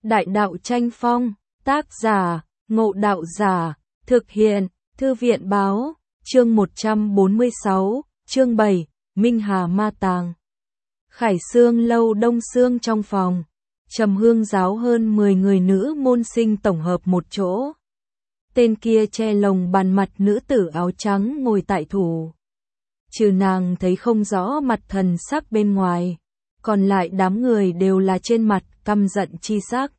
Đại đạo tranh phong, tác giả, Ngộ Đạo Giả, thực hiện, Thư viện Báo, chương 146, chương 7, Minh Hà Ma Tàng. Khải Sương lâu đông sương trong phòng, Trầm Hương giáo hơn 10 người nữ môn sinh tổng hợp một chỗ. Tên kia che lồng bàn mặt nữ tử áo trắng ngồi tại thủ. Trừ nàng thấy không rõ mặt thần sắc bên ngoài, còn lại đám người đều là trên mặt căm giận chi sắc.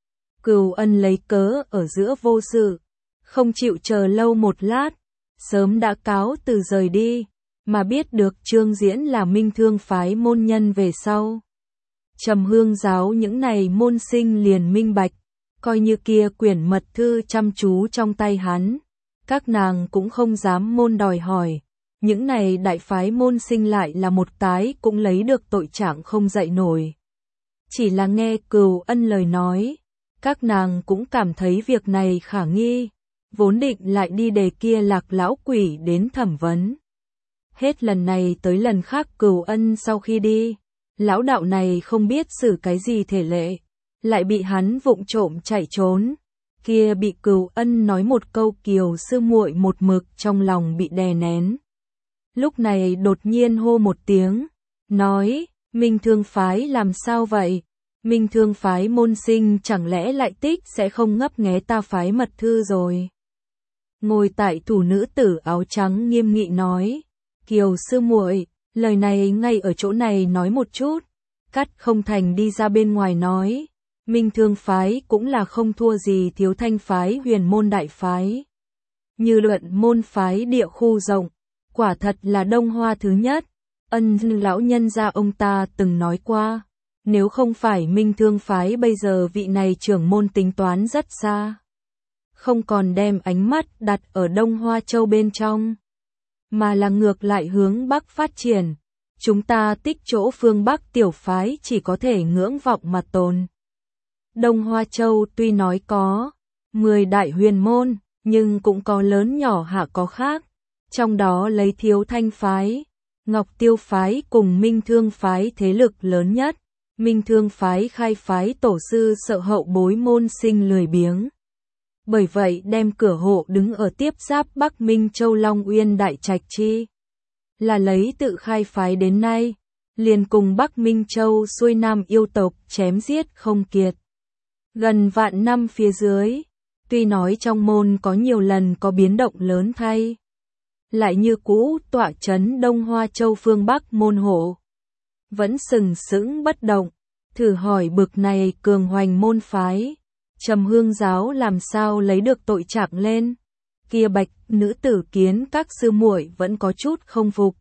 Cửu Ân lấy cớ ở giữa vô sự, không chịu chờ lâu một lát, sớm đã cáo từ rời đi, mà biết được Trương Diễn là Minh Thương phái môn nhân về sau. Trầm Hương giáo những này môn sinh liền minh bạch, coi như kia quyển mật thư chăm chú trong tay hắn, các nàng cũng không dám môn đòi hỏi. Những này đại phái môn sinh lại là một cái cũng lấy được tội trạng không dậy nổi. Chỉ là nghe Cửu Ân lời nói, các nàng cũng cảm thấy việc này khả nghi, vốn định lại đi đề kia Lạc lão quỷ đến thẩm vấn. Hết lần này tới lần khác Cửu Ân sau khi đi, lão đạo này không biết xử cái gì thể lệ, lại bị hắn vụng trộm chạy trốn. Kia bị Cửu Ân nói một câu kiều sư muội một mực trong lòng bị đè nén. Lúc này đột nhiên hô một tiếng, nói, Minh Thương phái làm sao vậy? Minh Thương phái môn sinh chẳng lẽ lại tích sẽ không ngấp nghé ta phái mật thư rồi? Ngồi tại thủ nữ tử áo trắng nghiêm nghị nói, Kiều sư muội, lời này ngay ở chỗ này nói một chút, cắt không thành đi ra bên ngoài nói. Minh Thương phái cũng là không thua gì Thiếu Thanh phái Huyền môn đại phái. Như luận môn phái địa khu rộng, quả thật là Đông Hoa thứ nhất. Ân lão nhân gia ông ta từng nói qua, nếu không phải Minh Thương phái bây giờ vị này trưởng môn tính toán rất xa, không còn đem ánh mắt đặt ở Đông Hoa châu bên trong, mà là ngược lại hướng Bắc phát triển, chúng ta tích chỗ phương Bắc tiểu phái chỉ có thể ngưỡng vọng mà tồn. Đông Hoa châu tuy nói có 10 đại huyền môn, nhưng cũng có lớn nhỏ hạ có khác, trong đó lấy Thiếu Thanh phái, Ngọc Tiêu phái cùng Minh Thương phái thế lực lớn nhất. Minh Thương phái khai phái tổ sư sợ hậu bối môn sinh lười biếng. Bởi vậy đem cửa hộ đứng ở tiếp giáp Bắc Minh Châu Long Uyên Đại Trạch chi. Là lấy tự khai phái đến nay, liền cùng Bắc Minh Châu xuôi nam yêu tộc chém giết không kiệt. Gần vạn năm phía dưới, tuy nói trong môn có nhiều lần có biến động lớn thay, lại như cũ tọa trấn Đông Hoa Châu phương Bắc môn hộ. Vẫn sừng sững bất động, thử hỏi bực này cường hoành môn phái, Trầm Hương giáo làm sao lấy được tội trạng lên? Kia Bạch nữ tử kiến các sư muội vẫn có chút không phục,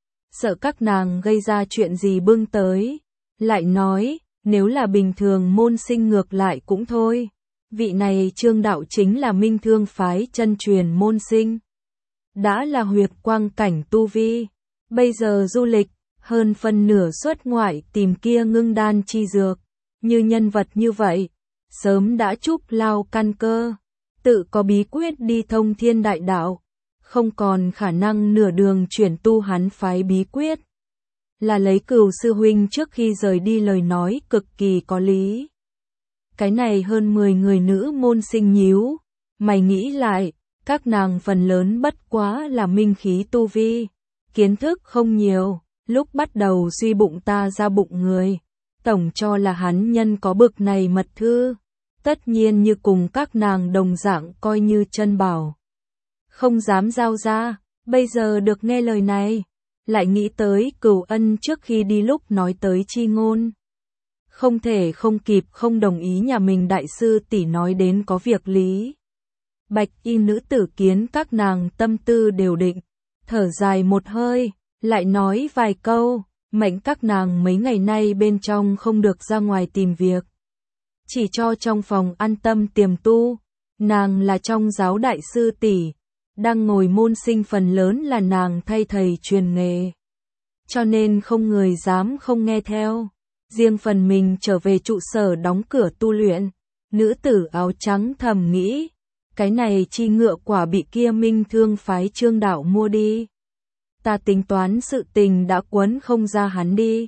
sợ các nàng gây ra chuyện gì bưng tới, lại nói, nếu là bình thường môn sinh ngược lại cũng thôi, vị này Trương đạo chính là Minh Thương phái chân truyền môn sinh, đã là huyệt quang cảnh tu vi, bây giờ du lịch hơn phân nửa xuất ngoại tìm kia ngưng đan chi dược, như nhân vật như vậy, sớm đã trúc lao căn cơ, tự có bí quyết đi thông thiên đại đạo, không còn khả năng nửa đường chuyển tu hắn phái bí quyết. Là lấy Cửu sư huynh trước khi rời đi lời nói cực kỳ có lý. Cái này hơn 10 người nữ môn sinh nhíu, mày nghĩ lại, các nàng phần lớn bất quá là minh khí tu vi, kiến thức không nhiều. Lúc bắt đầu suy bụng ta ra bụng người, tổng cho là hắn nhân có bực này mật thư, tất nhiên như cùng các nàng đồng dạng coi như chân bảo. Không dám giao ra, bây giờ được nghe lời này, lại nghĩ tới Cửu Ân trước khi đi lúc nói tới chi ngôn. Không thể không kịp không đồng ý nhà mình đại sư tỷ nói đến có việc lý. Bạch y nữ tử kiến các nàng tâm tư đều định, thở dài một hơi. Lại nói vài câu, mệnh các nàng mấy ngày nay bên trong không được ra ngoài tìm việc. Chỉ cho trong phòng an tâm tiềm tu, nàng là trong giáo đại sư tỷ, đang ngồi môn sinh phần lớn là nàng thay thầy truyền nghề. Cho nên không người dám không nghe theo, riêng phần mình trở về trụ sở đóng cửa tu luyện, nữ tử áo trắng thầm nghĩ, cái này chi ngựa quả bị kia Minh Thương phái Trương đạo mua đi. Ta tính toán sự tình đã quấn không ra hắn đi,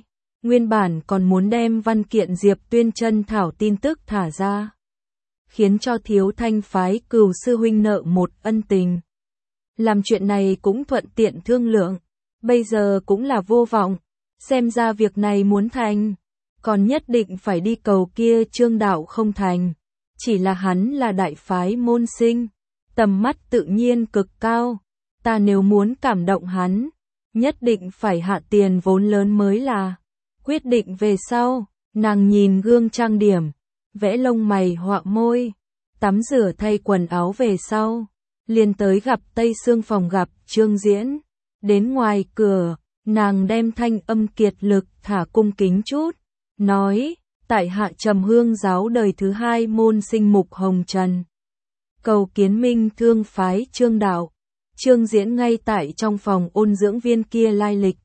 nguyên bản còn muốn đem văn kiện Diệp Tuyên Chân thảo tin tức thả ra, khiến cho Thiếu Thanh phái Cửu sư huynh nợ một ân tình. Làm chuyện này cũng thuận tiện thương lượng, bây giờ cũng là vô vọng, xem ra việc này muốn thành, còn nhất định phải đi cầu kia Trương đạo không thành, chỉ là hắn là đại phái môn sinh, tầm mắt tự nhiên cực cao, ta nếu muốn cảm động hắn, nhất định phải hạ tiền vốn lớn mới là. Quyết định về sau, nàng nhìn gương trang điểm, vẽ lông mày họa môi, tắm rửa thay quần áo về sau, liền tới gặp Tây Sương phòng gặp Trương Diễn. Đến ngoài cửa, nàng đem thanh âm kiệt lực thả cung kính chút, nói, tại hạ Trầm Hương giáo đời thứ 2 môn sinh Mục Hồng Trần. Cầu kiến Minh Thương phái Trương đạo. Trương Diễn ngay tại trong phòng ôn dưỡng viên kia lai lịch.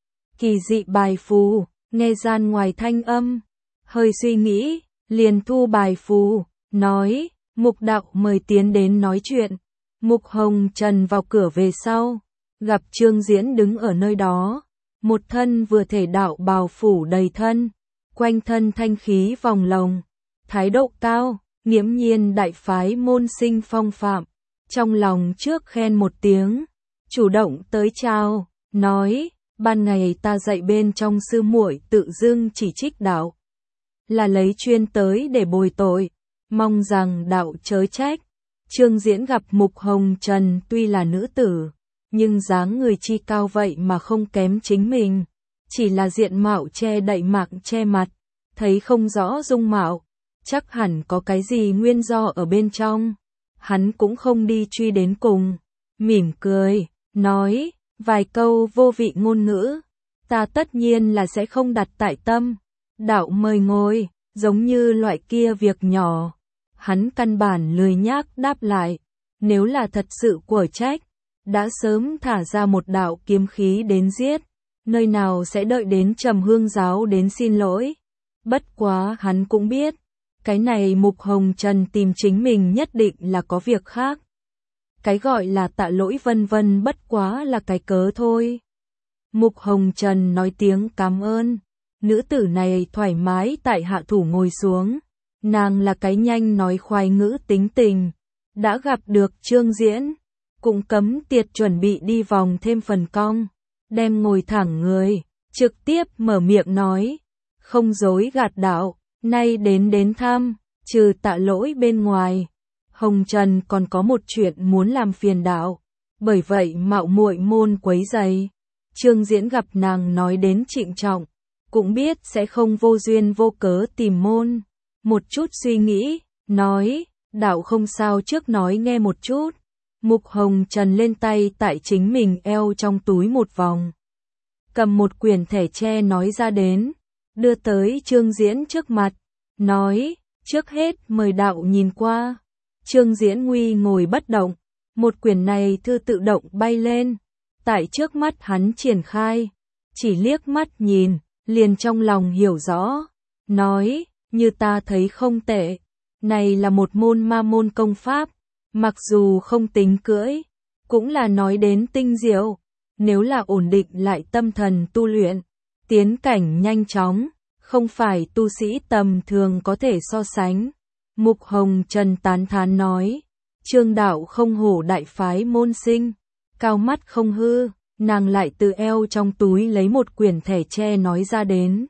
Kỳ dị bài phù, nghe gian ngoài thanh âm, hơi suy nghĩ, liền thu bài phù, nói, Mục đạo mời tiến đến nói chuyện. Mục Hồng Trần vào cửa về sau, gặp Trương Diễn đứng ở nơi đó, một thân vừa thể đạo bào phủ đầy thân, quanh thân thanh khí vòng lồng, thái độ cao, nghiễm nhiên đại phái môn sinh phong phạm, trong lòng trước khen một tiếng, chủ động tới chào, nói, ban ngày ta dạy bên trong sư muội tự dưng chỉ trích đạo, là lấy chuyên tới để bồi tội, mong rằng đạo chớ trách. Trương Diễn gặp Mục Hồng Trần tuy là nữ tử, nhưng dáng người chi cao vậy mà không kém chính mình, chỉ là diện mạo che đậy mạc che mặt, thấy không rõ dung mạo, chắc hẳn có cái gì nguyên do ở bên trong, hắn cũng không đi truy đến cùng, mỉm cười, nói, vài câu vô vị ngôn ngữ, ta tất nhiên là sẽ không đặt tại tâm, đạo mời ngồi, giống như loại kia việc nhỏ. Hắn căn bản lười nhác đáp lại, nếu là thật sự của trách, đã sớm thả ra một đạo kiếm khí đến giết, nơi nào sẽ đợi đến Trầm Hương giáo đến xin lỗi. Bất quá hắn cũng biết, cái này Mục Hồng Trần tìm chính mình nhất định là có việc khác. Cái gọi là tạ lỗi vân vân bất quá là cái cớ thôi. Mục Hồng Trần nói tiếng cảm ơn, nữ tử này thoải mái tại hạ thủ ngồi xuống. Nàng là cái nhanh nói khoái ngữ tính tình, đã gặp được Trương Diễn, cũng cấm tiệt chuẩn bị đi vòng thêm phần cong, đem ngồi thẳng người, trực tiếp mở miệng nói, không dối gạt đạo, nay đến thăm, trừ tạ lỗi bên ngoài, Hồng Trần còn có một chuyện muốn làm phiền đạo, bởi vậy mạo muội môn quấy rầy. Trương Diễn gặp nàng nói đến trịnh trọng, cũng biết sẽ không vô duyên vô cớ tìm môn. Một chút suy nghĩ, nói, đạo không sao trước nói nghe một chút. Mục Hồng Trần lên tay tại chính mình eo trong túi một vòng. Cầm một quyển thẻ tre nói ra đến, đưa tới Trương Diễn trước mặt, nói, trước hết mời đạo nhìn qua. Trương Diễn nguy ngồi bất động, một quyển này thư tự động bay lên, tại trước mắt hắn triển khai, chỉ liếc mắt nhìn, liền trong lòng hiểu rõ, nói, như ta thấy không tệ, này là một môn ma môn công pháp, mặc dù không tính cưỡi, cũng là nói đến tinh diệu, nếu là ổn định lại tâm thần tu luyện, tiến cảnh nhanh chóng, không phải tu sĩ tầm thường có thể so sánh. Mục Hồng Trần tán thán nói, Trương đạo không hổ đại phái môn sinh, cao mắt không hư, nàng lại từ eo trong túi lấy một quyển thẻ tre nói ra đến.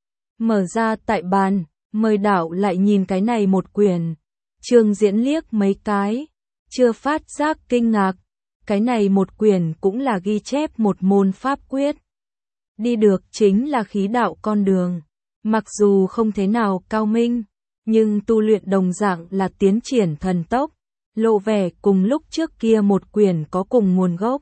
Mở ra tại bàn, mời đạo lại nhìn cái này một quyển. Trương Diễn liếc mấy cái, chưa phát giác kinh ngạc, cái này một quyển cũng là ghi chép một môn pháp quyết. Đi được chính là khí đạo con đường, mặc dù không thế nào cao minh, nhưng tu luyện đồng dạng là tiến triển thần tốc, lộ vẻ cùng lúc trước kia một quyển có cùng nguồn gốc.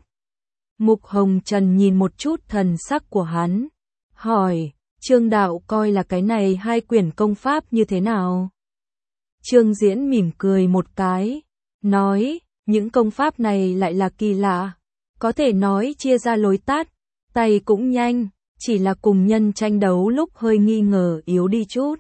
Mục Hồng Trần nhìn một chút thần sắc của hắn, hỏi, Trương đạo coi là cái này hai quyển công pháp như thế nào? Trương Diễn mỉm cười một cái, nói, những công pháp này lại là kỳ lạ, có thể nói chia ra lối tắt, tay cũng nhanh, chỉ là cùng nhân tranh đấu lúc hơi nghi ngờ yếu đi chút.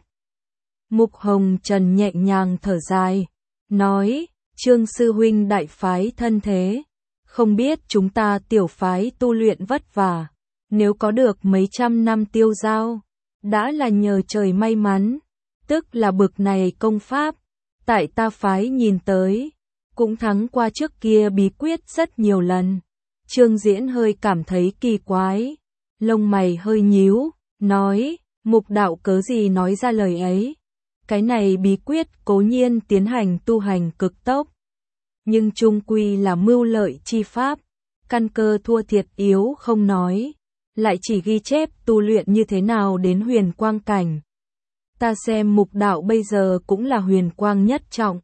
Mục Hồng Trần nhẹ nhàng thở dài, nói, Trương sư huynh đại phái thân thế, không biết chúng ta tiểu phái tu luyện vất vả, nếu có được mấy trăm năm tiêu dao, đã là nhờ trời may mắn, tức là bực này công pháp, tại ta phái nhìn tới, cũng thắng qua trước kia bí quyết rất nhiều lần. Trương Diễn hơi cảm thấy kỳ quái, lông mày hơi nhíu, nói, Mục đạo cớ gì nói ra lời ấy. Cái này bí quyết cố nhiên tiến hành tu hành cực tốc, nhưng chung quy là mưu lợi chi pháp, căn cơ thua thiệt yếu không nói, lại chỉ ghi chép tu luyện như thế nào đến huyền quang cảnh. Ta xem Mục đạo bây giờ cũng là huyền quang nhất trọng,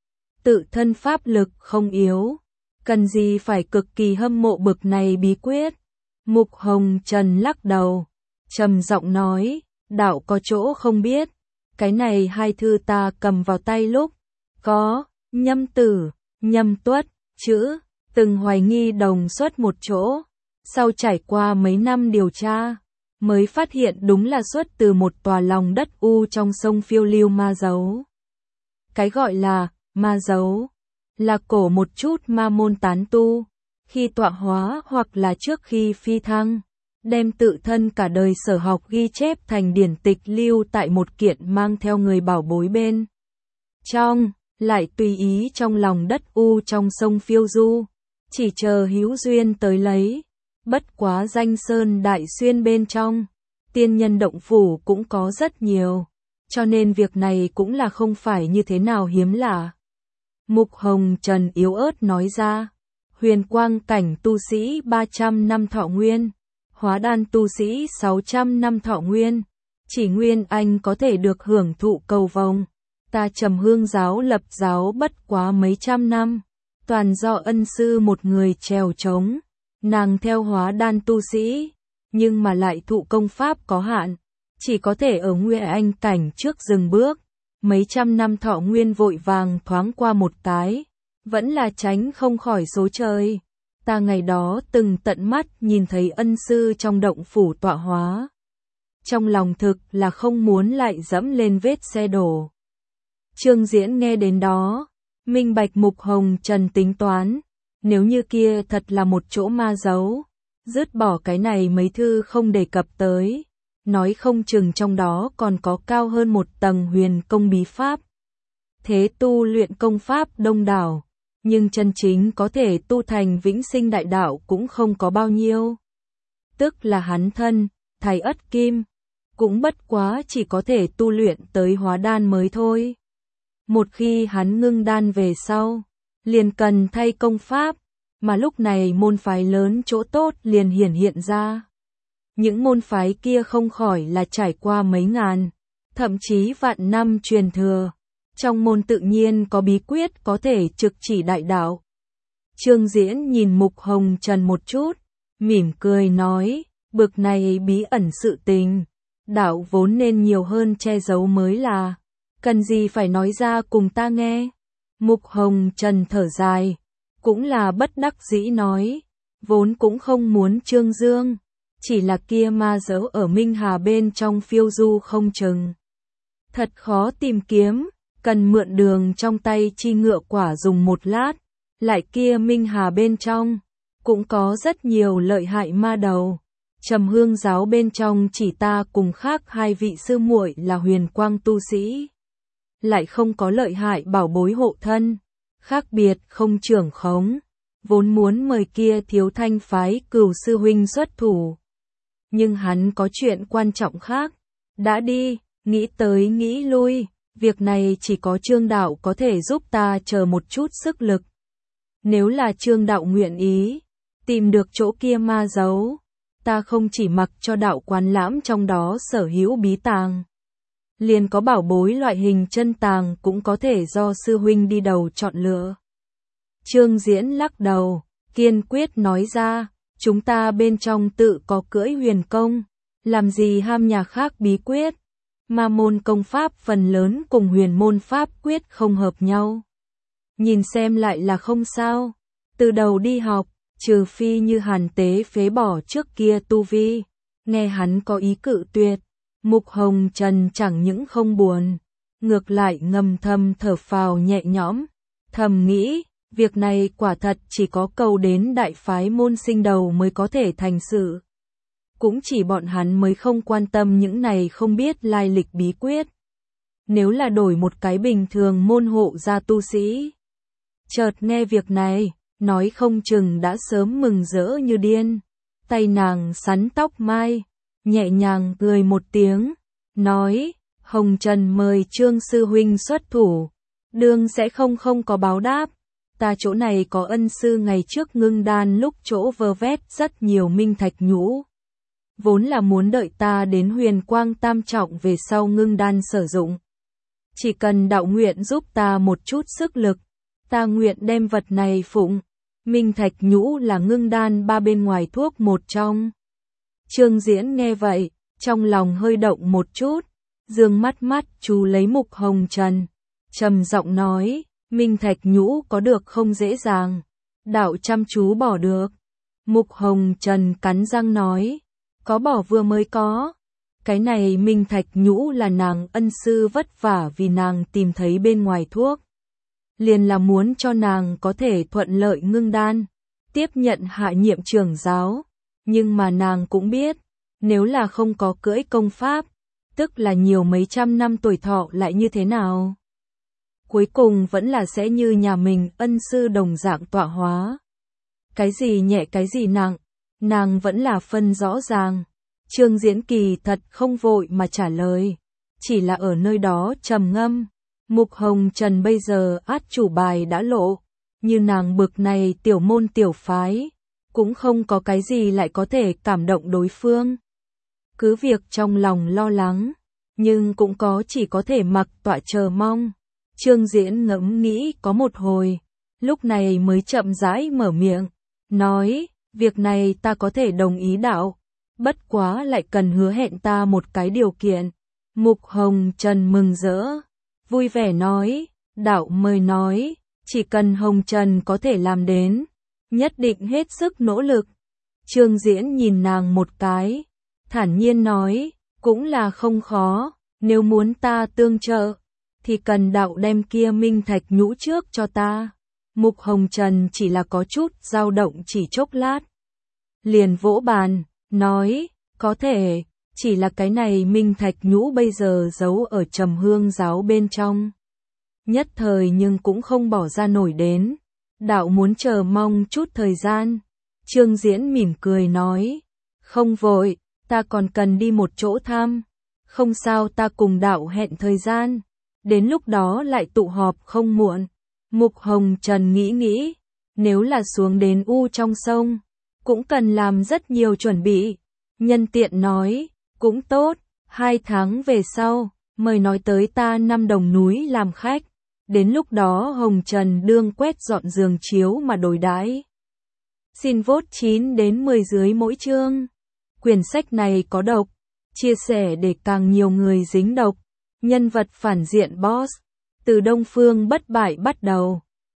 tự thân pháp lực không yếu, cần gì phải cực kỳ hâm mộ bực này bí quyết. Mục Hồng Trần lắc đầu, trầm giọng nói, đạo có chỗ không biết, cái này hai thư ta cầm vào tay lúc, có, nhâm tử, nhâm tuất, chữ, từng hoài nghi đồng xuất một chỗ, sau trải qua mấy năm điều tra, mới phát hiện đúng là xuất từ một tòa lòng đất u trong sông phiêu lưu ma dấu. Cái gọi là ma dấu, là cổ một chút ma môn tán tu, khi tọa hóa hoặc là trước khi phi thăng, đem tự thân cả đời sở học ghi chép thành điển tịch lưu tại một kiện mang theo người bảo bối bên trong, lại tùy ý trong lòng đất u trong sông phiêu du, chỉ chờ hữu duyên tới lấy. Bất quá danh sơn đại xuyên bên trong, tiên nhân động phủ cũng có rất nhiều, cho nên việc này cũng là không phải như thế nào hiếm lạ. Mục Hồng Trần yếu ớt nói ra, huyền quang cảnh tu sĩ 300 năm thọ nguyên, hóa đan tu sĩ 600 năm thọ nguyên, chỉ Nguyên Anh có thể được hưởng thụ cầu vồng. Ta Trầm Hương giáo lập giáo bất quá mấy trăm năm, toàn do ân sư một người trèo trống, nàng theo hóa đan tu sĩ, nhưng mà lại thụ công pháp có hạn, chỉ có thể ở Nguyên Anh cảnh trước dừng bước, mấy trăm năm thọ nguyên vội vàng thoáng qua một cái, vẫn là tránh không khỏi số trời. Ta ngày đó từng tận mắt nhìn thấy ân sư trong động phủ tọa hóa. Trong lòng thực là không muốn lại dẫm lên vết xe đổ. Trương Diễn nghe đến đó, minh bạch Mục Hồng Trần tính toán, nếu như kia thật là một chỗ ma dấu, dứt bỏ cái này mấy thư không đề cập tới, nói không chừng trong đó còn có cao hơn một tầng huyền công bí pháp. Thế tu luyện công pháp đông đảo, nhưng chân chính có thể tu thành vĩnh sinh đại đạo cũng không có bao nhiêu. Tức là hắn thân, Thái Ất Kim, cũng bất quá chỉ có thể tu luyện tới hóa đan mới thôi. Một khi hắn ngưng đan về sau, liền cần thay công pháp, mà lúc này môn phái lớn chỗ tốt liền hiển hiện ra. Những môn phái kia không khỏi là trải qua mấy ngàn, thậm chí vạn năm truyền thừa. Trong môn tự nhiên có bí quyết có thể trực chỉ đại đạo. Trương Diễn nhìn Mục Hồng Trần một chút, mỉm cười nói, bực này bí ẩn sự tình, đạo vốn nên nhiều hơn che giấu mới là, cần gì phải nói ra cùng ta nghe. Mục Hồng Trần thở dài, cũng là bất đắc dĩ nói, vốn cũng không muốn trương dương, chỉ là kia ma dấu ở Minh Hà bên trong phiêu du không chừng. Thật khó tìm kiếm, cần mượn đường trong tay chi ngựa quả dùng một lát, lại kia Minh Hà bên trong, cũng có rất nhiều lợi hại ma đầu. Trầm Hương giáo bên trong chỉ ta cùng khác hai vị sư muội là huyền quang tu sĩ, lại không có lợi hại bảo bối hộ thân, khác biệt không trưởng khống, vốn muốn mời kia Thiếu Thanh phái Cửu sư huynh xuất thủ. Nhưng hắn có chuyện quan trọng khác, đã đi, nghĩ tới nghĩ lui, việc này chỉ có Trương đạo có thể giúp ta chờ một chút sức lực. Nếu là Trương đạo nguyện ý, tìm được chỗ kia ma dấu, ta không chỉ mặc cho đạo quán lãm trong đó sở hữu bí tàng, liền có bảo bối loại hình chân tàng cũng có thể do sư huynh đi đầu chọn lựa. Trương Diễn lắc đầu, kiên quyết nói ra, chúng ta bên trong tự có cưỡi huyền công, làm gì ham nhà khác bí quyết. Ma môn công pháp phần lớn cùng huyền môn pháp quyết không hợp nhau. Nhìn xem lại là không sao, từ đầu đi học, trừ phi như Hàn Tế phế bỏ trước kia tu vi, nghe hắn có ý cự tuyệt, Mục Hồng Trần chẳng những không buồn, ngược lại ngầm thầm thở phào nhẹ nhõm, thầm nghĩ, việc này quả thật chỉ có cầu đến đại phái môn sinh đầu mới có thể thành sự. cũng chỉ bọn hắn mới không quan tâm những này không biết lai lịch bí quyết. Nếu là đổi một cái bình thường môn hộ gia tu sĩ, chợt nghe việc này, nói không chừng đã sớm mừng rỡ như điên. Tay nàng sắn tóc mai, nhẹ nhàng cười một tiếng, nói, Hồng Trần mời Trương sư huynh xuất thủ, đương sẽ không có báo đáp. Ta chỗ này có ân sư ngày trước ngưng đan lúc chỗ vơ vét rất nhiều minh thạch nhũ. Vốn là muốn đợi ta đến huyền quang tam trọng về sau ngưng đan sử dụng. Chỉ cần đạo nguyện giúp ta một chút sức lực, ta nguyện đem vật này phụng. Minh thạch nhũ là ngưng đan ba bên ngoài thuốc một trong. Trương Diễn nghe vậy, trong lòng hơi động một chút, dương mắt chú lấy Mục Hồng Trần, trầm giọng nói, minh thạch nhũ có được không dễ dàng, đạo chăm chú bỏ được. Mục Hồng Trần cắn răng nói, có bỏ vừa mới có. Cái này minh thạch nhũ là nàng ân sư vất vả vì nàng tìm thấy bên ngoài thuốc. Liền là muốn cho nàng có thể thuận lợi ngưng đan, tiếp nhận hạ nhiệm trưởng giáo. Nhưng mà nàng cũng biết, nếu là không có cưỡi công pháp, tức là nhiều mấy trăm năm tuổi thọ lại như thế nào. Cuối cùng vẫn là sẽ như nhà mình ân sư đồng dạng tọa hóa. Cái gì nhẹ cái gì nặng, nàng vẫn là phân rõ ràng. Trương Diễn kỳ thật không vội mà trả lời, chỉ là ở nơi đó trầm ngâm. Mục Hồng Trần bây giờ át chủ bài đã lộ, như nàng bực này tiểu môn tiểu phái, cũng không có cái gì lại có thể cảm động đối phương. Cứ việc trong lòng lo lắng, nhưng cũng có chỉ có thể mặc tọa chờ mong. Trương Diễn ngẫm nghĩ có một hồi, lúc này mới chậm rãi mở miệng, nói, việc này ta có thể đồng ý đạo, bất quá lại cần hứa hẹn ta một cái điều kiện. Mục Hồng Trần mừng rỡ, vui vẻ nói, đạo mời nói, chỉ cần Hồng Trần có thể làm đến, nhất định hết sức nỗ lực. Trương Diễn nhìn nàng một cái, thản nhiên nói, cũng là không khó, nếu muốn ta tương trợ, thì cần đạo đem kia minh thạch nhũ trước cho ta. Mục Hồng Trần chỉ là có chút dao động chỉ chốc lát, liền vỗ bàn, nói, có thể, chỉ là cái này minh thạch nhũ bây giờ giấu ở Trầm Hương giáo bên trong. Nhất thời nhưng cũng không bỏ ra nổi đến, đạo muốn chờ mong chút thời gian. Trương Diễn mỉm cười nói, không vội, ta còn cần đi một chỗ thăm, không sao ta cùng đạo hẹn thời gian, đến lúc đó lại tụ họp không muộn. Mục Hồng Trần nghĩ, nếu là xuống đến U trong sông, cũng cần làm rất nhiều chuẩn bị. Nhân tiện nói, cũng tốt, 2 tháng về sau, mời nói tới ta Năm Đồng núi làm khách. Đến lúc đó Hồng Trần đương quét dọn giường chiếu mà đối đãi. Xin vote 9 đến 10 dưới mỗi chương. Quyển sách này có độc, chia sẻ để càng nhiều người dính độc. Nhân vật phản diện boss, từ Đông Phương bất bại bắt đầu.